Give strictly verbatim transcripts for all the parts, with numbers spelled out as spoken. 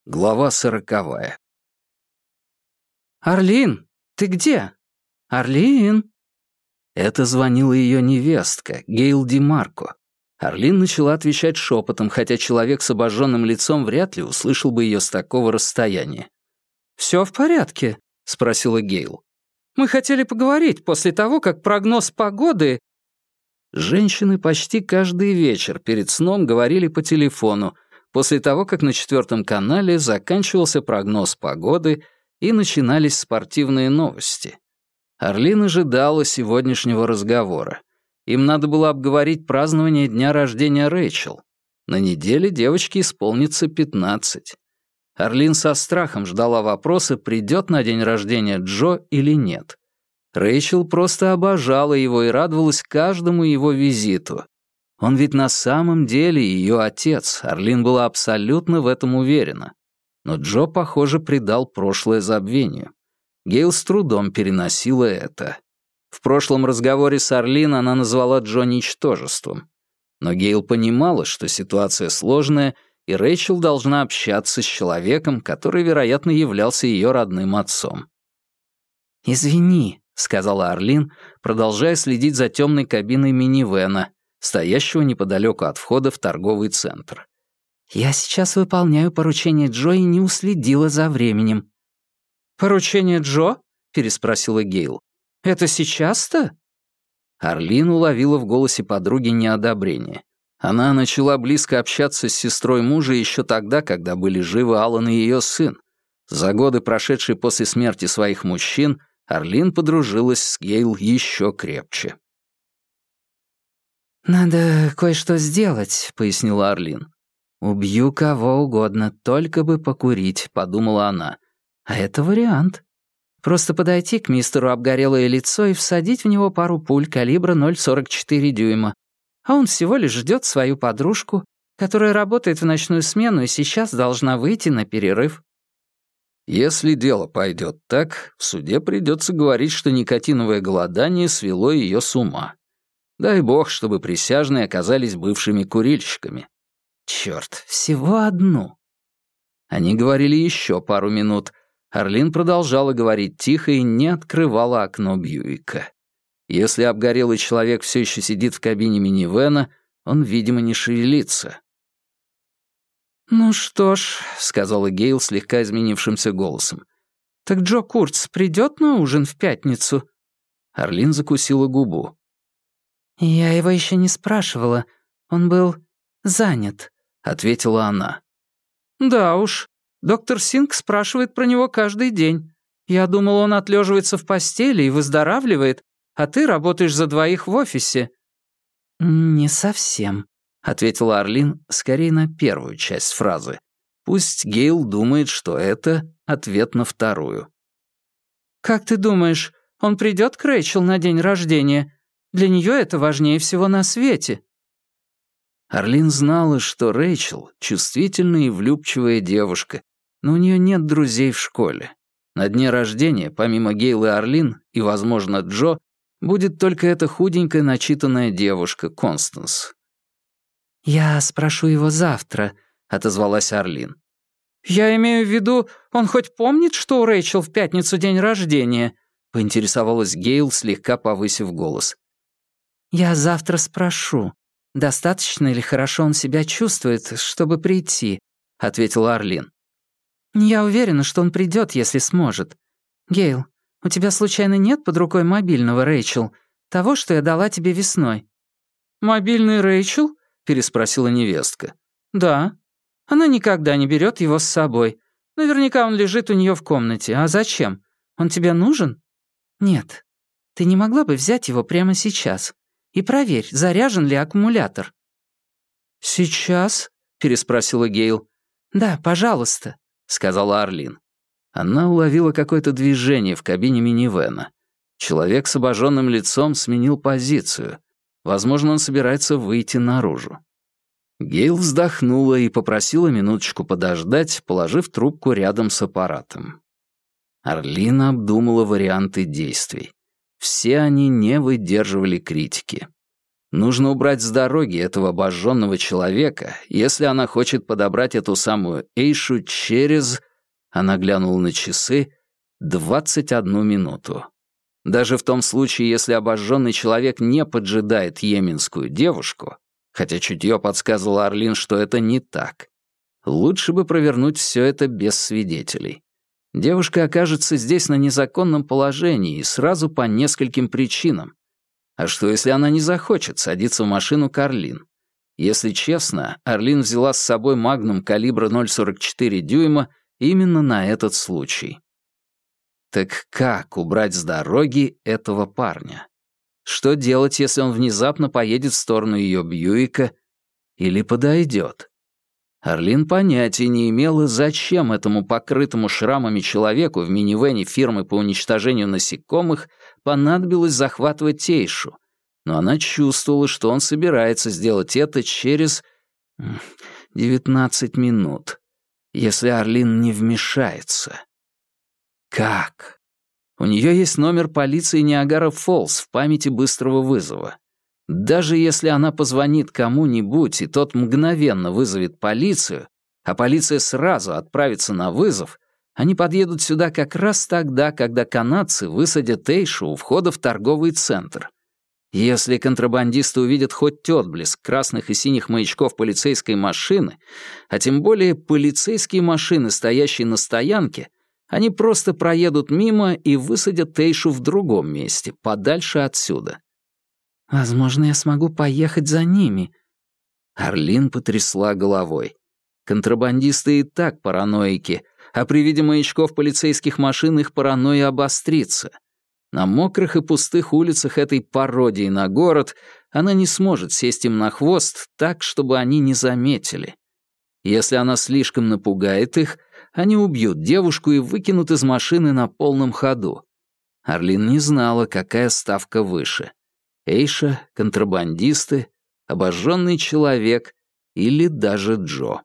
Глава сороковая. «Арлин, ты где? Арлин?» Это звонила ее невестка, Гейл Демарко. Арлин начала отвечать шепотом, хотя человек с обожженным лицом вряд ли услышал бы ее с такого расстояния. «Все в порядке?» — спросила Гейл. «Мы хотели поговорить после того, как прогноз погоды...» Женщины почти каждый вечер перед сном говорили по телефону, после того, как на четвертом канале заканчивался прогноз погоды и начинались спортивные новости. Арлин ожидала сегодняшнего разговора. Им надо было обговорить празднование дня рождения Рэйчел. На неделе девочке исполнится пятнадцать. Арлин со страхом ждала вопроса, придет на день рождения Джо или нет. Рэйчел просто обожала его и радовалась каждому его визиту. Он ведь на самом деле ее отец, Арлин была абсолютно в этом уверена. Но Джо, похоже, предал прошлое забвению. Гейл с трудом переносила это. В прошлом разговоре с Арлин она назвала Джо ничтожеством. Но Гейл понимала, что ситуация сложная, и Рэйчел должна общаться с человеком, который, вероятно, являлся ее родным отцом. «Извини», — сказала Арлин, продолжая следить за темной кабиной минивэна, стоящего неподалеку от входа в торговый центр. «Я сейчас выполняю поручение Джо и не уследила за временем». «Поручение Джо?» — переспросила Гейл. «Это сейчас-то?» Арлин уловила в голосе подруги неодобрение. Она начала близко общаться с сестрой мужа еще тогда, когда были живы Алан и ее сын. За годы, прошедшие после смерти своих мужчин, Арлин подружилась с Гейл еще крепче. «Надо кое-что сделать», — пояснила Арлин. «Убью кого угодно, только бы покурить», — подумала она. «А это вариант. Просто подойти к мистеру обгорелое лицо и всадить в него пару пуль калибра ноль сорок четыре дюйма. А он всего лишь ждет свою подружку, которая работает в ночную смену и сейчас должна выйти на перерыв». Если дело пойдет так, в суде придется говорить, что никотиновое голодание свело ее с ума. Дай бог, чтобы присяжные оказались бывшими курильщиками. Черт, всего одну. Они говорили еще пару минут. Арлин продолжала говорить тихо и не открывала окно Бьюика. Если обгорелый человек все еще сидит в кабине минивэна, он, видимо, не шевелится. «Ну что ж», — сказала Гейл слегка изменившимся голосом, «так Джо Куртс придет на ужин в пятницу?» Арлин закусила губу. «Я его еще не спрашивала. Он был занят», — ответила она. «Да уж. Доктор Синг спрашивает про него каждый день. Я думала, он отлеживается в постели и выздоравливает, а ты работаешь за двоих в офисе». «Не совсем», — ответила Арлин, скорее на первую часть фразы. Пусть Гейл думает, что это ответ на вторую. «Как ты думаешь, он придет к Рэйчел на день рождения? Для нее это важнее всего на свете». Арлин знала, что Рэйчел — чувствительная и влюбчивая девушка, но у нее нет друзей в школе. На дне рождения, помимо Гейл и Арлин, и, возможно, Джо, будет только эта худенькая начитанная девушка, Констанс. «Я спрошу его завтра», — отозвалась Арлин. «Я имею в виду, он хоть помнит, что у Рэйчел в пятницу день рождения?» — поинтересовалась Гейл, слегка повысив голос. «Я завтра спрошу, достаточно ли хорошо он себя чувствует, чтобы прийти», — ответила Арлин. «Я уверена, что он придет, если сможет. Гейл, у тебя случайно нет под рукой мобильного Рэйчел, того, что я дала тебе весной?» «Мобильный Рэйчел?» — переспросила невестка. «Да. Она никогда не берет его с собой. Наверняка он лежит у нее в комнате. А зачем? Он тебе нужен?» «Нет. Ты не могла бы взять его прямо сейчас? И проверь, заряжен ли аккумулятор». «Сейчас?» — переспросила Гейл. «Да, пожалуйста», — сказала Арлин. Она уловила какое-то движение в кабине минивэна. Человек с обожженным лицом сменил позицию. Возможно, он собирается выйти наружу. Гейл вздохнула и попросила минуточку подождать, положив трубку рядом с аппаратом. Арлин обдумала варианты действий. Все они не выдерживали критики. Нужно убрать с дороги этого обожженного человека, если она хочет подобрать эту самую Эйшу через... Она глянула на часы. двадцать одну минуту. Даже в том случае, если обожженный человек не поджидает йеменскую девушку, хотя чутье подсказывало Арлин, что это не так, лучше бы провернуть все это без свидетелей. Девушка окажется здесь на незаконном положении и сразу по нескольким причинам. А что, если она не захочет садиться в машину к Арлин? Если честно, Арлин взяла с собой магнум калибра ноль сорок четыре дюйма именно на этот случай. Так как убрать с дороги этого парня? Что делать, если он внезапно поедет в сторону ее Бьюика или подойдет? Арлин понятия не имела, зачем этому покрытому шрамами человеку в минивэне фирмы по уничтожению насекомых понадобилось захватывать Тейшу, но она чувствовала, что он собирается сделать это через девятнадцать минут, если Арлин не вмешается. Как? У нее есть номер полиции Ниагара-Фоллс в памяти быстрого вызова. Даже если она позвонит кому-нибудь, и тот мгновенно вызовет полицию, а полиция сразу отправится на вызов, они подъедут сюда как раз тогда, когда канадцы высадят Эйшу у входа в торговый центр. Если контрабандисты увидят хоть отблеск красных и синих маячков полицейской машины, а тем более полицейские машины, стоящие на стоянке, они просто проедут мимо и высадят Эйшу в другом месте, подальше отсюда. «Возможно, я смогу поехать за ними». Арлин потрясла головой. Контрабандисты и так параноики, а при виде маячков полицейских машин их паранойя обострится. На мокрых и пустых улицах этой пародии на город она не сможет сесть им на хвост так, чтобы они не заметили. Если она слишком напугает их, они убьют девушку и выкинут из машины на полном ходу. Арлин не знала, какая ставка выше. Эйша, контрабандисты, обожженный человек или даже Джо.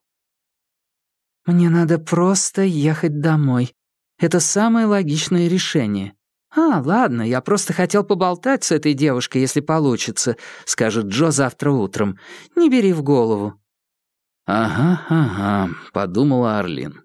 «Мне надо просто ехать домой. Это самое логичное решение. А, ладно, я просто хотел поболтать с этой девушкой, если получится», — скажет Джо завтра утром. «Не бери в голову». «Ага, ага», — подумала Арлин.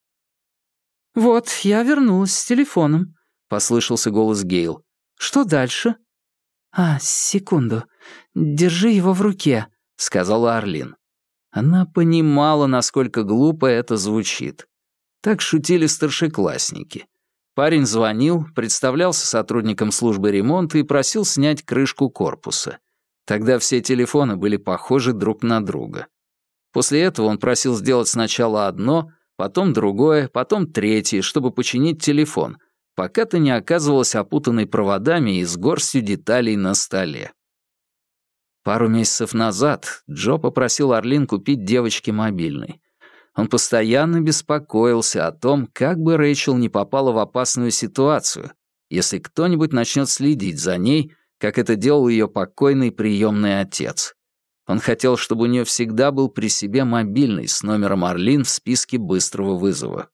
«Вот, я вернулась с телефоном», — послышался голос Гейл. «Что дальше?» «А, секунду. Держи его в руке», — сказала Арлин. Она понимала, насколько глупо это звучит. Так шутили старшеклассники. Парень звонил, представлялся сотрудником службы ремонта и просил снять крышку корпуса. Тогда все телефоны были похожи друг на друга. После этого он просил сделать сначала одно, потом другое, потом третье, чтобы починить телефон, пока ты не оказывалась опутанной проводами и с горстью деталей на столе. Пару месяцев назад Джо попросил Арлин купить девочке мобильный. Он постоянно беспокоился о том, как бы Рэйчел не попала в опасную ситуацию, если кто-нибудь начнет следить за ней, как это делал ее покойный приемный отец. Он хотел, чтобы у нее всегда был при себе мобильный с номером Арлин в списке быстрого вызова.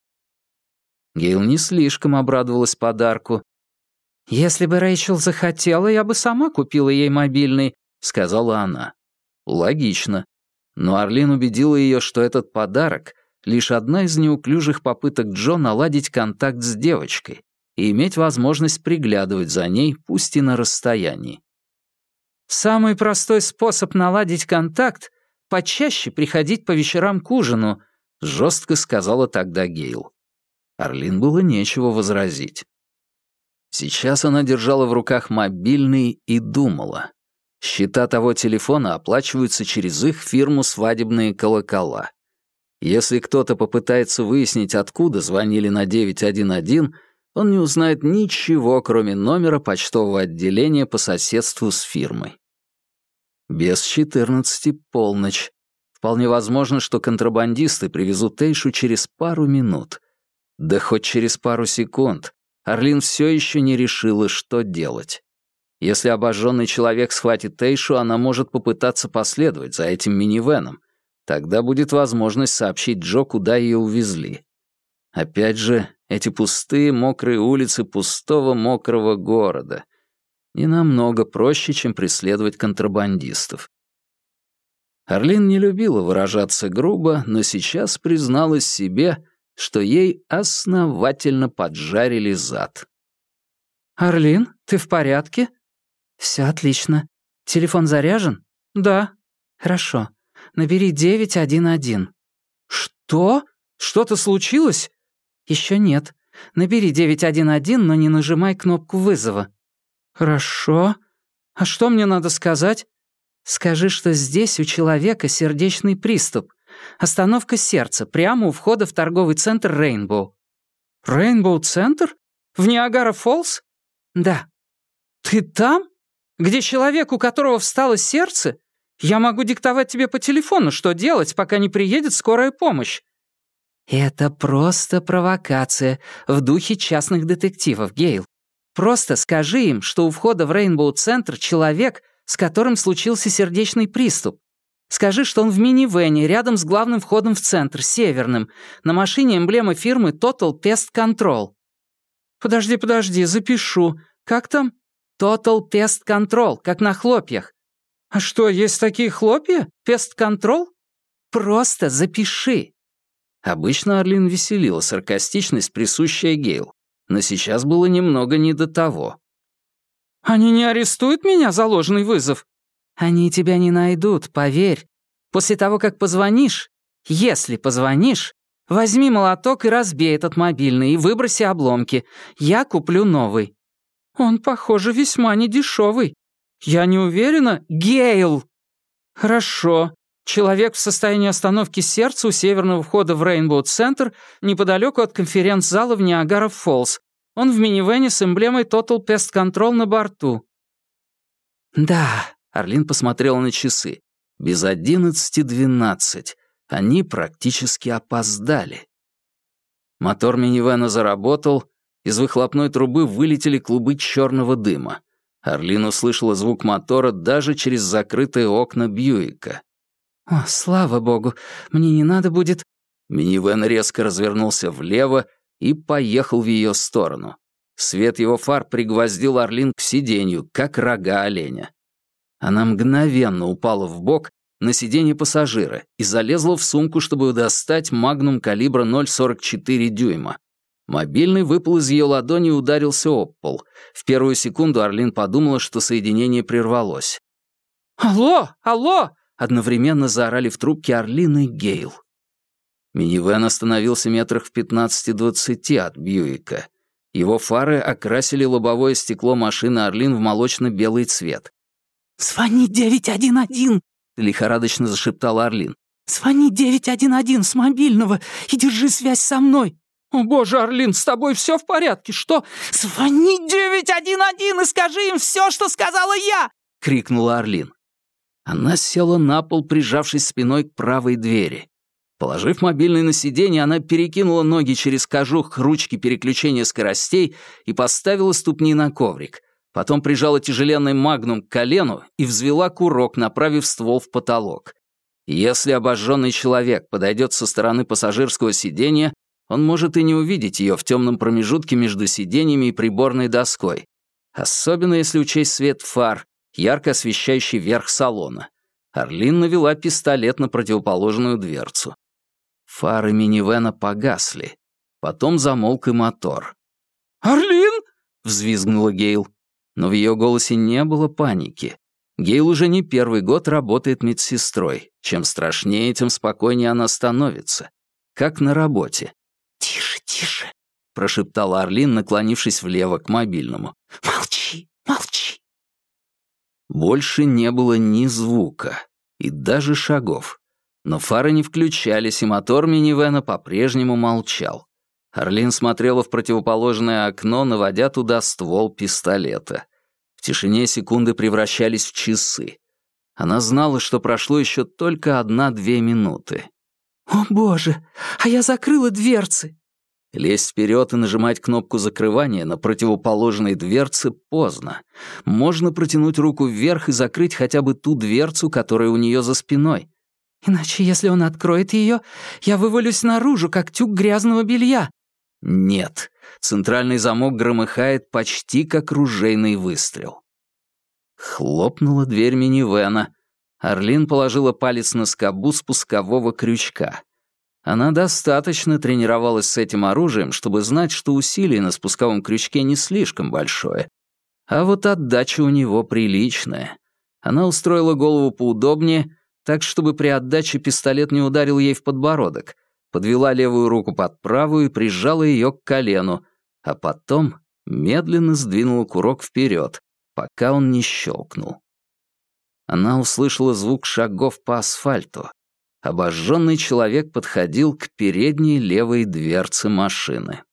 Гейл не слишком обрадовалась подарку. «Если бы Рэйчел захотела, я бы сама купила ей мобильный», — сказала она. Логично. Но Арлин убедила ее, что этот подарок — лишь одна из неуклюжих попыток Джо наладить контакт с девочкой и иметь возможность приглядывать за ней, пусть и на расстоянии. «Самый простой способ наладить контакт — почаще приходить по вечерам к ужину», — жестко сказала тогда Гейл. Арлин было нечего возразить. Сейчас она держала в руках мобильный и думала. Счета того телефона оплачиваются через их фирму «Свадебные колокола». Если кто-то попытается выяснить, откуда звонили на девять один один, он не узнает ничего, кроме номера почтового отделения по соседству с фирмой. Без четырнадцати полночь. Вполне возможно, что контрабандисты привезут Эйшу через пару минут. Да хоть через пару секунд. Арлин все еще не решила, что делать. Если обожженный человек схватит Эйшу, она может попытаться последовать за этим минивэном. Тогда будет возможность сообщить Джо, куда ее увезли. Опять же, эти пустые, мокрые улицы пустого, мокрого города. Не намного проще, чем преследовать контрабандистов. Арлин не любила выражаться грубо, но сейчас призналась себе, что ей основательно поджарили зад. «Арлин, ты в порядке?» «Все отлично. Телефон заряжен?» «Да». «Хорошо. Набери девять один один». «Что? Что-то случилось?» «Еще нет. Набери девять один один, но не нажимай кнопку вызова». «Хорошо. А что мне надо сказать?» «Скажи, что здесь у человека сердечный приступ. Остановка сердца прямо у входа в торговый центр «Рейнбоу». «Рейнбоу-центр? В Ниагара-Фоллс?» «Да». «Ты там? Где человек, у которого встало сердце? Я могу диктовать тебе по телефону, что делать, пока не приедет скорая помощь». «Это просто провокация в духе частных детективов, Гейл. Просто скажи им, что у входа в Рейнбоу-центр человек, с которым случился сердечный приступ. Скажи, что он в минивэне, рядом с главным входом в центр, северным. На машине эмблема фирмы Total Pest Control». «Подожди, подожди, запишу. Как там?» «Total Pest Control, как на хлопьях». «А что, есть такие хлопья? Pest Control?» «Просто запиши». Обычно Арлин веселила саркастичность, присущая Гейл, но сейчас было немного не до того. «Они не арестуют меня за ложный вызов?» «Они тебя не найдут, поверь. После того, как позвонишь, если позвонишь, возьми молоток и разбей этот мобильный и выброси обломки. Я куплю новый». «Он, похоже, весьма недешевый. Я не уверена, Гейл!» «Хорошо. Человек в состоянии остановки сердца у северного входа в Рейнбоу-центр неподалеку от конференц-зала в Ниагара-Фоллс. Он в минивэне с эмблемой Total Pest Control на борту». «Да», — Арлин посмотрела на часы. «Без одиннадцати двенадцать. Они практически опоздали». Мотор минивэна заработал, из выхлопной трубы вылетели клубы черного дыма. Арлин услышала звук мотора даже через закрытые окна Бьюика. «О, слава богу, мне не надо будет...» Минивэн резко развернулся влево и поехал в ее сторону. Свет его фар пригвоздил Арлин к сиденью, как рога оленя. Она мгновенно упала в бок на сиденье пассажира и залезла в сумку, чтобы достать магнум калибра ноль целых сорок четыре дюйма. Мобильный выпал из ее ладони и ударился об пол. В первую секунду Арлин подумала, что соединение прервалось. «Алло! Алло!» — одновременно заорали в трубке Арлин и Гейл. Минивэн остановился метрах в пятнадцати-двадцати от Бьюика. Его фары окрасили лобовое стекло машины Арлин в молочно-белый цвет. «Звони девять один один!» — лихорадочно зашептал Арлин. «Звони девять один один с мобильного и держи связь со мной!» «О боже, Арлин, с тобой все в порядке, что?» «Звони девять один один и скажи им все, что сказала я!» — крикнула Арлин. Она села на пол, прижавшись спиной к правой двери. Положив мобильный на сиденье, она перекинула ноги через кожух ручки переключения скоростей и поставила ступни на коврик. Потом прижала тяжеленный магнум к колену и взвела курок, направив ствол в потолок. Если обожженный человек подойдет со стороны пассажирского сиденья, он может и не увидеть ее в темном промежутке между сиденьями и приборной доской. Особенно если учесть свет фар, ярко освещающий верх салона. Арлин навела пистолет на противоположную дверцу. Фары минивэна погасли. Потом замолк и мотор. «Арлин!» — взвизгнула Гейл. Но в ее голосе не было паники. Гейл уже не первый год работает медсестрой. Чем страшнее, тем спокойнее она становится. Как на работе. «Тише, тише!» — прошептала Арлин, наклонившись влево к мобильному. «Молчи, молчи!» Больше не было ни звука, и даже шагов. Но фары не включались, и мотор минивэна по-прежнему молчал. Арлин смотрела в противоположное окно, наводя туда ствол пистолета. В тишине секунды превращались в часы. Она знала, что прошло еще только одна-две минуты. «О, боже, а я закрыла дверцы!» Лезть вперед и нажимать кнопку закрывания на противоположной дверце поздно. Можно протянуть руку вверх и закрыть хотя бы ту дверцу, которая у нее за спиной. «Иначе, если он откроет ее, я вывалюсь наружу, как тюк грязного белья». Нет, центральный замок громыхает почти как ружейный выстрел. Хлопнула дверь минивэна. Арлин положила палец на скобу спускового крючка. Она достаточно тренировалась с этим оружием, чтобы знать, что усилие на спусковом крючке не слишком большое. А вот отдача у него приличная. Она устроила голову поудобнее, так, чтобы при отдаче пистолет не ударил ей в подбородок, подвела левую руку под правую и прижала ее к колену, а потом медленно сдвинула курок вперед, пока он не щелкнул. Она услышала звук шагов по асфальту. Обожженный человек подходил к передней левой дверце машины.